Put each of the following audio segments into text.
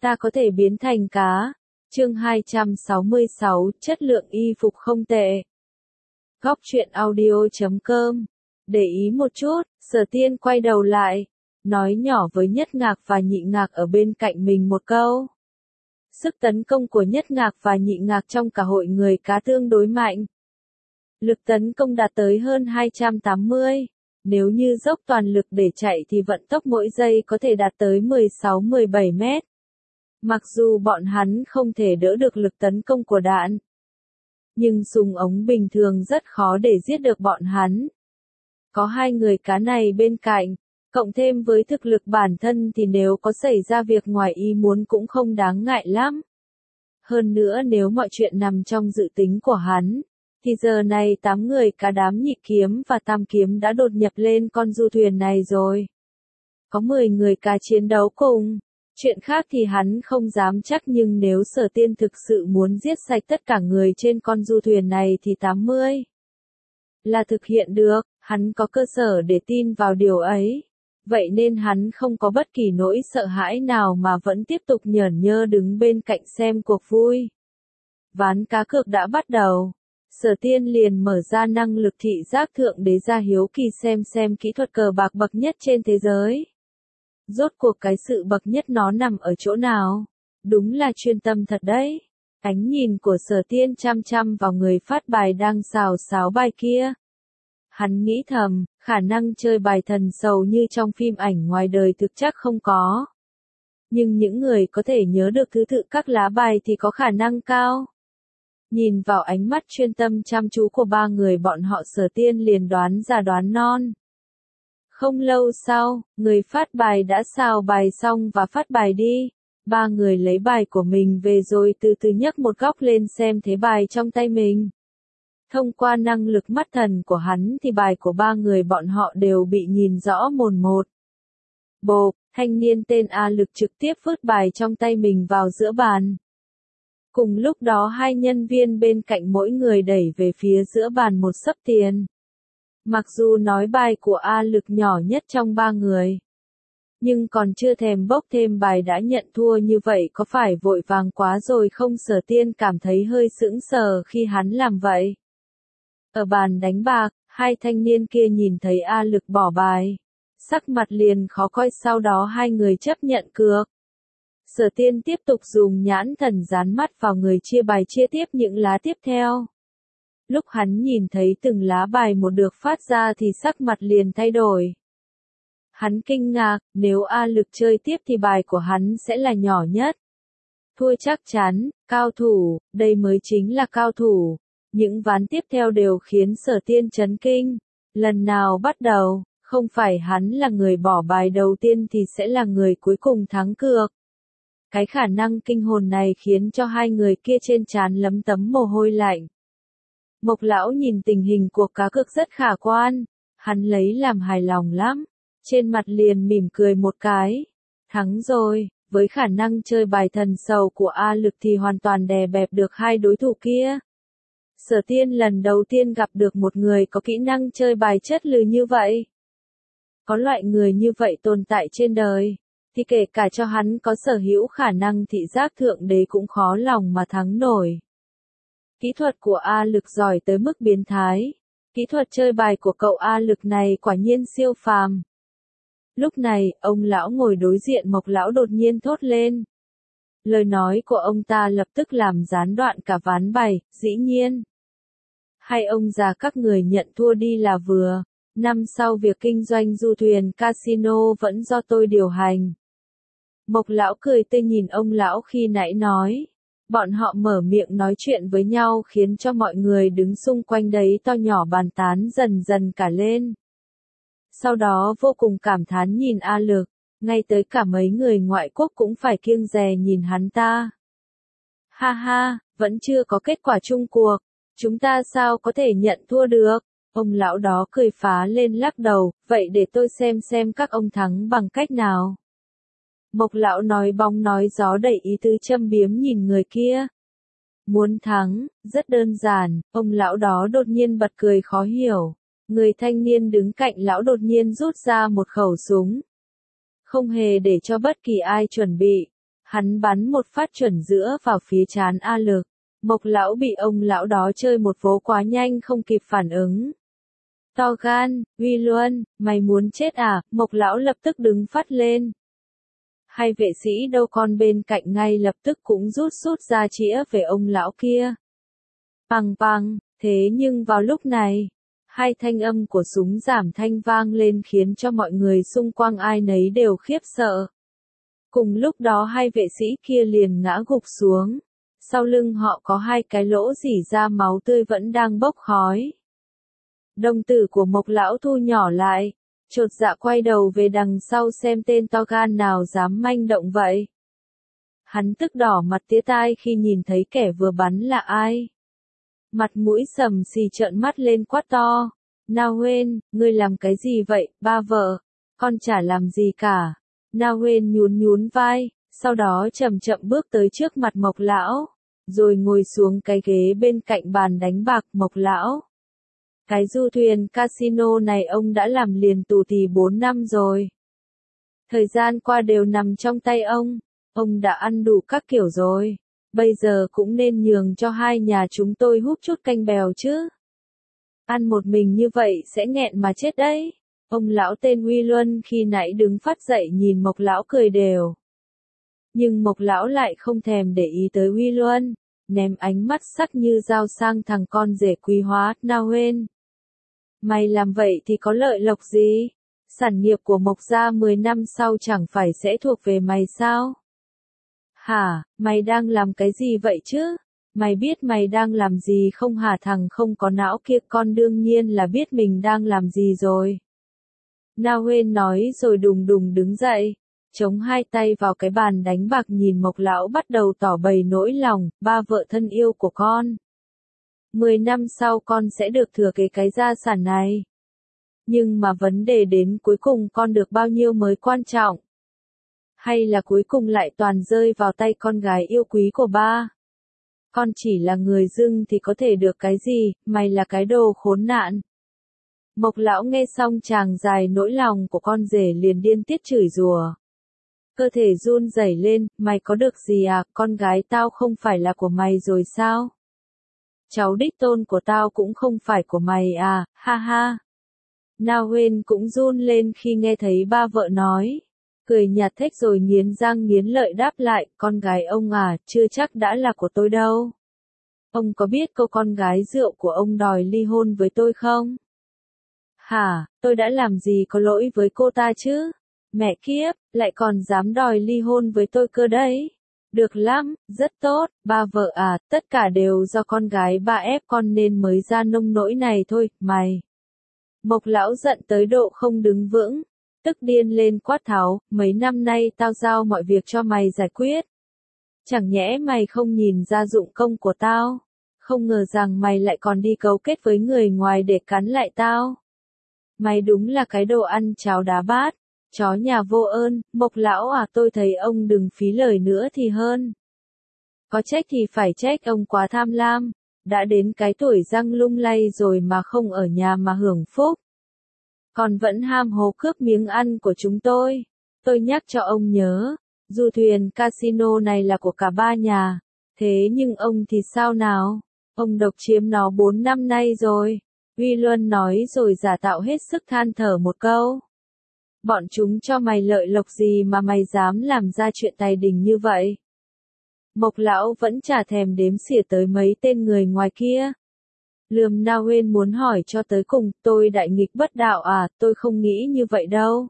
Ta có thể biến thành cá. Chương 266, chất lượng y phục không tệ. Góc truyện audio.com. Để ý một chút, Sở Tiên quay đầu lại, nói nhỏ với Nhất Ngạc và Nhị Ngạc ở bên cạnh mình một câu. Sức tấn công của Nhất Ngạc và Nhị Ngạc trong cả hội người cá tương đối mạnh. Lực tấn công đạt tới hơn 280. Nếu như dốc toàn lực để chạy thì vận tốc mỗi giây có thể đạt tới 16-17 mét. Mặc dù bọn hắn không thể đỡ được lực tấn công của đạn, nhưng súng ống bình thường rất khó để giết được bọn hắn. Có hai người cá này bên cạnh, cộng thêm với thực lực bản thân thì nếu có xảy ra việc ngoài ý muốn cũng không đáng ngại lắm. Hơn nữa nếu mọi chuyện nằm trong dự tính của hắn, thì giờ này 8 người cá đám Nhị Kiếm và Tam Kiếm đã đột nhập lên con du thuyền này rồi. Có 10 người cá chiến đấu cùng. Chuyện khác thì hắn không dám chắc, nhưng nếu Sở Tiên thực sự muốn giết sạch tất cả người trên con du thuyền này thì 80 là thực hiện được, hắn có cơ sở để tin vào điều ấy. Vậy nên hắn không có bất kỳ nỗi sợ hãi nào mà vẫn tiếp tục nhởn nhơ đứng bên cạnh xem cuộc vui. Ván cá cược đã bắt đầu. Sở Tiên liền mở ra năng lực thị giác thượng đế ra hiếu kỳ xem kỹ thuật cờ bạc bậc nhất trên thế giới. Rốt cuộc cái sự bậc nhất nó nằm ở chỗ nào? Đúng là chuyên tâm thật đấy. Ánh nhìn của Sở Tiên chăm chăm vào người phát bài đang xào xáo bài kia. Hắn nghĩ thầm, khả năng chơi bài thần sầu như trong phim ảnh ngoài đời thực chắc không có. Nhưng những người có thể nhớ được thứ tự các lá bài thì có khả năng cao. Nhìn vào ánh mắt chuyên tâm chăm chú của ba người bọn họ, Sở Tiên liền đoán ra đoán non. Không lâu sau, người phát bài đã xào bài xong và phát bài đi. Ba người lấy bài của mình về rồi từ từ nhấc một góc lên xem thế bài trong tay mình. Thông qua năng lực mắt thần của hắn thì bài của ba người bọn họ đều bị nhìn rõ mồn một. Bộp, thanh niên tên A Lực trực tiếp vứt bài trong tay mình vào giữa bàn. Cùng lúc đó hai nhân viên bên cạnh mỗi người đẩy về phía giữa bàn một xấp tiền. Mặc dù nói bài của A Lực nhỏ nhất trong ba người, nhưng còn chưa thèm bốc thêm bài đã nhận thua như vậy có phải vội vàng quá rồi không? Sở Tiên cảm thấy hơi sững sờ khi hắn làm vậy. Ở bàn đánh bạc, hai thanh niên kia nhìn thấy A Lực bỏ bài, sắc mặt liền khó coi, sau đó hai người chấp nhận cược. Sở Tiên tiếp tục dùng nhãn thần dán mắt vào người chia bài chia tiếp những lá tiếp theo. Lúc hắn nhìn thấy từng lá bài một được phát ra thì sắc mặt liền thay đổi. Hắn kinh ngạc, nếu A Lực chơi tiếp thì bài của hắn sẽ là nhỏ nhất. Thua chắc chắn, cao thủ, đây mới chính là cao thủ. Những ván tiếp theo đều khiến Sở Tiên chấn kinh. Lần nào bắt đầu, không phải hắn là người bỏ bài đầu tiên thì sẽ là người cuối cùng thắng cược. Cái khả năng kinh hồn này khiến cho hai người kia trên trán lấm tấm mồ hôi lạnh. Mộc lão nhìn tình hình cuộc cá cược rất khả quan, hắn lấy làm hài lòng lắm, trên mặt liền mỉm cười một cái. Thắng rồi, với khả năng chơi bài thần sầu của A Lực thì hoàn toàn đè bẹp được hai đối thủ kia. Sở Tiên lần đầu tiên gặp được một người có kỹ năng chơi bài chất lừ như vậy. Có loại người như vậy tồn tại trên đời, thì kể cả cho hắn có sở hữu khả năng thị giác thượng đế cũng khó lòng mà thắng nổi. Kỹ thuật của A Lực giỏi tới mức biến thái. Kỹ thuật chơi bài của cậu A Lực này quả nhiên siêu phàm. Lúc này, ông lão ngồi đối diện Mộc lão đột nhiên thốt lên. Lời nói của ông ta lập tức làm gián đoạn cả ván bài, dĩ nhiên. Hai ông già các người nhận thua đi là vừa. Năm sau việc kinh doanh du thuyền casino vẫn do tôi điều hành. Mộc lão cười tươi nhìn ông lão khi nãy nói. Bọn họ mở miệng nói chuyện với nhau khiến cho mọi người đứng xung quanh đấy to nhỏ bàn tán dần dần cả lên. Sau đó vô cùng cảm thán nhìn A Lực, ngay tới cả mấy người ngoại quốc cũng phải kiêng dè nhìn hắn ta. Ha ha, vẫn chưa có kết quả chung cuộc, chúng ta sao có thể nhận thua được? Ông lão đó cười phá lên lắc đầu, vậy để tôi xem các ông thắng bằng cách nào. Mộc lão nói bóng nói gió đầy ý tứ châm biếm nhìn người kia. Muốn thắng, rất đơn giản, ông lão đó đột nhiên bật cười khó hiểu. Người thanh niên đứng cạnh lão đột nhiên rút ra một khẩu súng. Không hề để cho bất kỳ ai chuẩn bị. Hắn bắn một phát chuẩn giữa vào phía trán A Lực. Mộc lão bị ông lão đó chơi một vố quá nhanh không kịp phản ứng. To gan, Uy Luân, mày muốn chết à? Mộc lão lập tức đứng phát lên. Hai vệ sĩ đâu con bên cạnh ngay lập tức cũng rút ra chĩa về ông lão kia. Pằng pằng, thế nhưng vào lúc này, hai thanh âm của súng giảm thanh vang lên khiến cho mọi người xung quanh ai nấy đều khiếp sợ. Cùng lúc đó hai vệ sĩ kia liền ngã gục xuống. Sau lưng họ có hai cái lỗ rỉ ra máu tươi vẫn đang bốc khói. Đồng tử của Mộc lão thu nhỏ lại, chột dạ quay đầu về đằng sau xem tên to gan nào dám manh động vậy. Hắn tức đỏ mặt tía tai khi nhìn thấy kẻ vừa bắn là ai. Mặt mũi sầm xì trợn mắt lên quát to. Na Huyên, ngươi làm cái gì vậy, ba vợ? Con chả làm gì cả. Na Huyên nhún vai, sau đó chậm chậm bước tới trước mặt Mộc lão, rồi ngồi xuống cái ghế bên cạnh bàn đánh bạc. Mộc lão, cái du thuyền casino này ông đã làm liền tù tì 4 năm rồi. Thời gian qua đều nằm trong tay ông đã ăn đủ các kiểu rồi. Bây giờ cũng nên nhường cho hai nhà chúng tôi húp chút canh bèo chứ. Ăn một mình như vậy sẽ nghẹn mà chết đấy. Ông lão tên Uy Luân khi nãy đứng phát dậy nhìn Mộc lão cười đều. Nhưng Mộc lão lại không thèm để ý tới Uy Luân, ném ánh mắt sắc như dao sang thằng con rể quý hóa, Na Huyên. Mày làm vậy thì có lợi lộc gì? Sản nghiệp của Mộc gia 10 năm sau chẳng phải sẽ thuộc về mày sao? Hả, mày đang làm cái gì vậy chứ? Mày biết mày đang làm gì không hả thằng không có não kia? Con đương nhiên là biết mình đang làm gì rồi. Na Huyên nói rồi đùng đùng đứng dậy, chống hai tay vào cái bàn đánh bạc nhìn Mộc lão bắt đầu tỏ bày nỗi lòng, ba vợ thân yêu của con. 10 năm sau con sẽ được thừa kế cái gia sản này. Nhưng mà vấn đề đến cuối cùng con được bao nhiêu mới quan trọng. Hay là cuối cùng lại toàn rơi vào tay con gái yêu quý của ba. Con chỉ là người dưng thì có thể được cái gì, mày là cái đồ khốn nạn. Mộc lão nghe xong tràng dài nỗi lòng của con rể liền điên tiết chửi rủa. Cơ thể run rẩy lên, mày có được gì à, con gái tao không phải là của mày rồi sao? Cháu đích tôn của tao cũng không phải của mày à, ha ha. Na Huyên cũng run lên khi nghe thấy ba vợ nói. Cười nhạt thếch rồi nghiến răng nghiến lợi đáp lại, con gái ông à, chưa chắc đã là của tôi đâu. Ông có biết cô con gái rượu của ông đòi ly hôn với tôi không? Hả, tôi đã làm gì có lỗi với cô ta chứ? Mẹ kiếp, lại còn dám đòi ly hôn với tôi cơ đấy. Được lắm, rất tốt, ba vợ à, tất cả đều do con gái ba ép con nên mới ra nông nỗi này thôi, mày. Mộc lão giận tới độ không đứng vững, tức điên lên quát tháo, mấy năm nay tao giao mọi việc cho mày giải quyết. Chẳng nhẽ mày không nhìn ra dụng công của tao, không ngờ rằng mày lại còn đi cấu kết với người ngoài để cắn lại tao. Mày đúng là cái đồ ăn cháo đá bát, chó nhà vô ơn. Mộc lão à, tôi thấy ông đừng phí lời nữa thì hơn. Có trách thì phải trách ông quá tham lam, đã đến cái tuổi răng lung lay rồi mà không ở nhà mà hưởng phúc. Còn vẫn ham hố cướp miếng ăn của chúng tôi. Tôi nhắc cho ông nhớ, du thuyền casino này là của cả ba nhà, thế nhưng ông thì sao nào? Ông độc chiếm nó 4 năm nay rồi. Uy Luân nói rồi giả tạo hết sức than thở một câu. Bọn chúng cho mày lợi lộc gì mà mày dám làm ra chuyện tài đình như vậy? Mộc lão vẫn chả thèm đếm xỉa tới mấy tên người ngoài kia. Lườm Na Huyên muốn hỏi cho tới cùng, tôi đại nghịch bất đạo à, tôi không nghĩ như vậy đâu.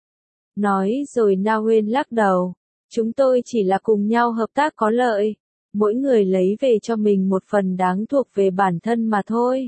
Nói rồi Na Huyên lắc đầu, chúng tôi chỉ là cùng nhau hợp tác có lợi, mỗi người lấy về cho mình một phần đáng thuộc về bản thân mà thôi.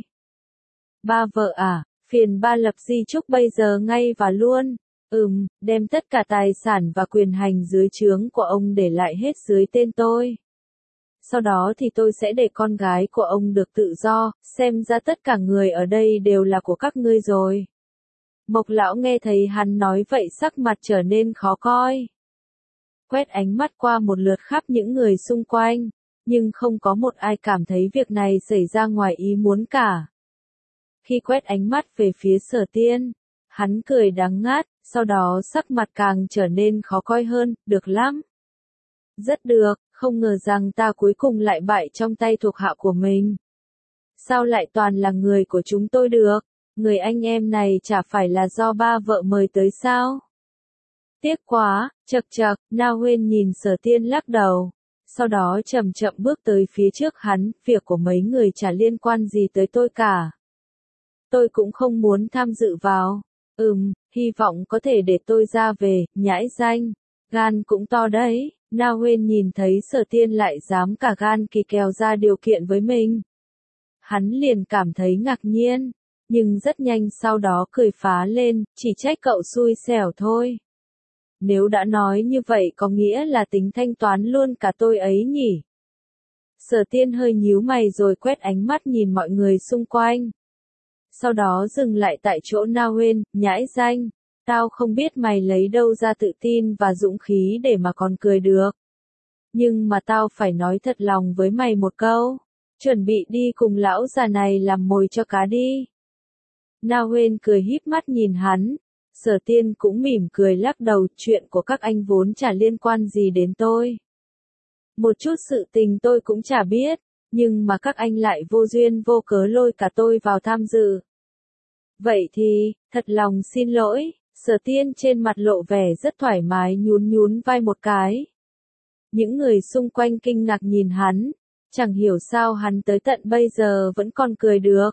Ba vợ à, phiền ba lập di chúc bây giờ ngay và luôn. Đem tất cả tài sản và quyền hành dưới trướng của ông để lại hết dưới tên tôi. Sau đó thì tôi sẽ để con gái của ông được tự do, xem ra tất cả người ở đây đều là của các ngươi rồi. Mộc lão nghe thấy hắn nói vậy sắc mặt trở nên khó coi. Quét ánh mắt qua một lượt khắp những người xung quanh, nhưng không có một ai cảm thấy việc này xảy ra ngoài ý muốn cả. Khi quét ánh mắt về phía Sở Tiên, hắn cười đắng ngát, sau đó sắc mặt càng trở nên khó coi hơn, được lắm. Rất được, không ngờ rằng ta cuối cùng lại bại trong tay thuộc hạ của mình. Sao lại toàn là người của chúng tôi được? Người anh em này chả phải là do ba vợ mời tới sao? Tiếc quá, chậc chậc, Na Huyên nhìn Sở Tiên lắc đầu. Sau đó chậm chậm bước tới phía trước hắn, việc của mấy người chả liên quan gì tới tôi cả. Tôi cũng không muốn tham dự vào. Hy vọng có thể để tôi ra về, nhãi danh. Gan cũng to đấy. Na Huyên nhìn thấy Sở Tiên lại dám cả gan kỳ kèo ra điều kiện với mình. Hắn liền cảm thấy ngạc nhiên, nhưng rất nhanh sau đó cười phá lên, chỉ trách cậu xui xẻo thôi. Nếu đã nói như vậy có nghĩa là tính thanh toán luôn cả tôi ấy nhỉ? Sở Tiên hơi nhíu mày rồi quét ánh mắt nhìn mọi người xung quanh. Sau đó dừng lại tại chỗ Na Huyên, nhãi danh. Tao không biết mày lấy đâu ra tự tin và dũng khí để mà còn cười được. Nhưng mà tao phải nói thật lòng với mày một câu. Chuẩn bị đi cùng lão già này làm mồi cho cá đi. Na Huyên cười híp mắt nhìn hắn. Sở Tiên cũng mỉm cười lắc đầu, chuyện của các anh vốn chả liên quan gì đến tôi. Một chút sự tình tôi cũng chả biết, nhưng mà các anh lại vô duyên vô cớ lôi cả tôi vào tham dự. Vậy thì, thật lòng xin lỗi, Sở Tiên trên mặt lộ vẻ rất thoải mái nhún nhún vai một cái. Những người xung quanh kinh ngạc nhìn hắn, chẳng hiểu sao hắn tới tận bây giờ vẫn còn cười được.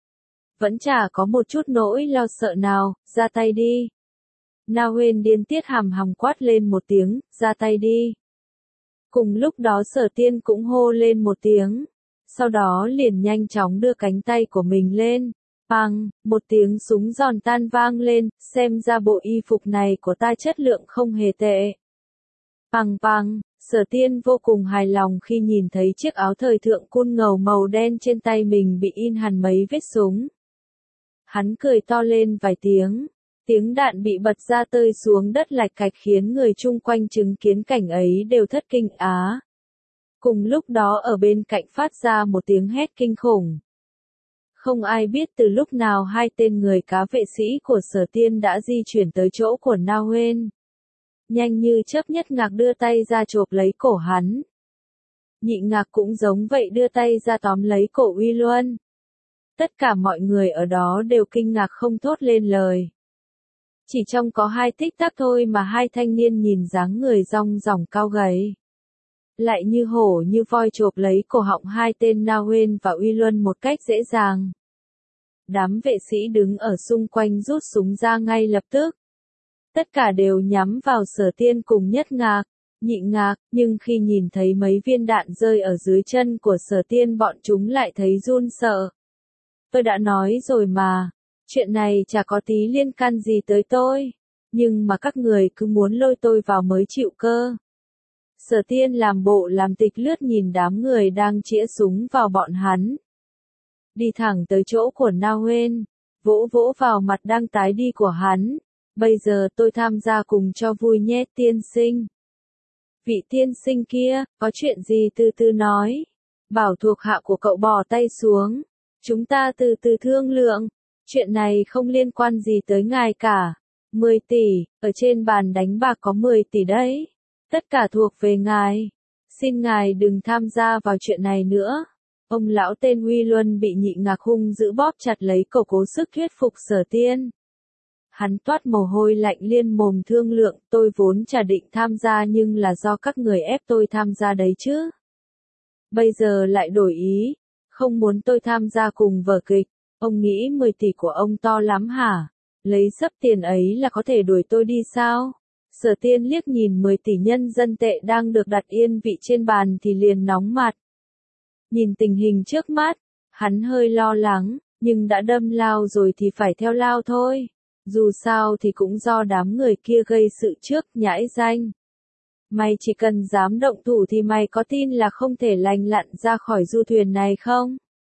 Vẫn chả có một chút nỗi lo sợ nào, ra tay đi. Na Huyên điên tiết hàm hàm quát lên một tiếng, ra tay đi. Cùng lúc đó Sở Tiên cũng hô lên một tiếng, sau đó liền nhanh chóng đưa cánh tay của mình lên. Pang, một tiếng súng giòn tan vang lên, xem ra bộ y phục này của ta chất lượng không hề tệ. Pang pang, Sở Tiên vô cùng hài lòng khi nhìn thấy chiếc áo thời thượng cool ngầu màu đen trên tay mình bị in hẳn mấy vết súng. Hắn cười to lên vài tiếng, tiếng đạn bị bật ra tơi xuống đất lạch cạch khiến người chung quanh chứng kiến cảnh ấy đều thất kinh á. Cùng lúc đó ở bên cạnh phát ra một tiếng hét kinh khủng. Không ai biết từ lúc nào hai tên người cá vệ sĩ của Sở Tiên đã di chuyển tới chỗ của Na Huyên. Nhanh như chớp Nhất Ngạc đưa tay ra chộp lấy cổ hắn. Nhị Ngạc cũng giống vậy đưa tay ra tóm lấy cổ Uy Luân. Tất cả mọi người ở đó đều kinh ngạc không thốt lên lời. Chỉ trong có 2 tích tắc thôi mà hai thanh niên nhìn dáng người rong ròng cao gầy. Lại như hổ như voi chộp lấy cổ họng hai tên Na Huyên và Uy Luân một cách dễ dàng. Đám vệ sĩ đứng ở xung quanh rút súng ra ngay lập tức. Tất cả đều nhắm vào Sở Tiên cùng Nhất Ngạc, Nhị Ngạc, nhưng khi nhìn thấy mấy viên đạn rơi ở dưới chân của Sở Tiên bọn chúng lại thấy run sợ. Tôi đã nói rồi mà, chuyện này chả có tí liên can gì tới tôi, nhưng mà các người cứ muốn lôi tôi vào mới chịu cơ. Sở Tiên làm bộ làm tịch lướt nhìn đám người đang chĩa súng vào bọn hắn. Đi thẳng tới chỗ của Na Huyên, vỗ vỗ vào mặt đang tái đi của hắn. Bây giờ tôi tham gia cùng cho vui nhé tiên sinh. Vị tiên sinh kia, có chuyện gì từ từ nói. Bảo thuộc hạ của cậu bỏ tay xuống. Chúng ta từ từ thương lượng. Chuyện này không liên quan gì tới ngài cả. 10 tỷ, ở trên bàn đánh bạc có 10 tỷ đấy. Tất cả thuộc về ngài. Xin ngài đừng tham gia vào chuyện này nữa. Ông lão tên Uy Luân bị Nhị Ngạc hung giữ bóp chặt lấy cổ cố sức thuyết phục Sở Tiên. Hắn toát mồ hôi lạnh liên mồm thương lượng, tôi vốn chả định tham gia nhưng là do các người ép tôi tham gia đấy chứ. Bây giờ lại đổi ý, không muốn tôi tham gia cùng vở kịch, ông nghĩ 10 tỷ của ông to lắm hả? Lấy sấp tiền ấy là có thể đuổi tôi đi sao? Sở Tiên liếc nhìn 10 tỷ nhân dân tệ đang được đặt yên vị trên bàn thì liền nóng mặt. Nhìn tình hình trước mắt, hắn hơi lo lắng, nhưng đã đâm lao rồi thì phải theo lao thôi. Dù sao thì cũng do đám người kia gây sự trước, nhãi danh. Mày chỉ cần dám động thủ thì mày có tin là không thể lành lặn ra khỏi du thuyền này không?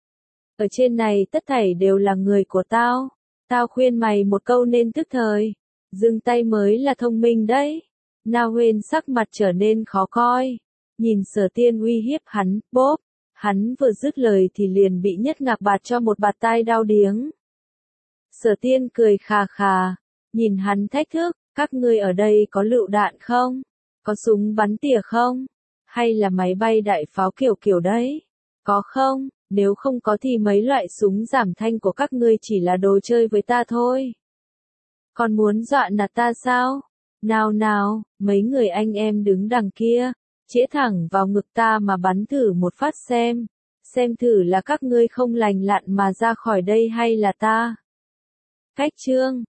Ở trên này tất thảy đều là người của tao. Tao khuyên mày một câu nên tức thời. Dừng tay mới là thông minh đấy. Na Huyên sắc mặt trở nên khó coi. Nhìn Sở Tiên uy hiếp hắn, bốp. Hắn vừa dứt lời thì liền bị Nhất Ngạc bạt cho một bạt tai đau điếng. Sở Tiên cười khà khà, nhìn hắn thách thức, các ngươi ở đây có lựu đạn không? Có súng bắn tỉa không? Hay là máy bay đại pháo kiểu kiểu đấy? Có không? Nếu không có thì mấy loại súng giảm thanh của các ngươi chỉ là đồ chơi với ta thôi. Còn muốn dọa nạt ta sao? Nào nào, mấy người anh em đứng đằng kia, chĩa thẳng vào ngực ta mà bắn thử một phát xem thử là các ngươi không lành lặn mà ra khỏi đây hay là ta. Cách chương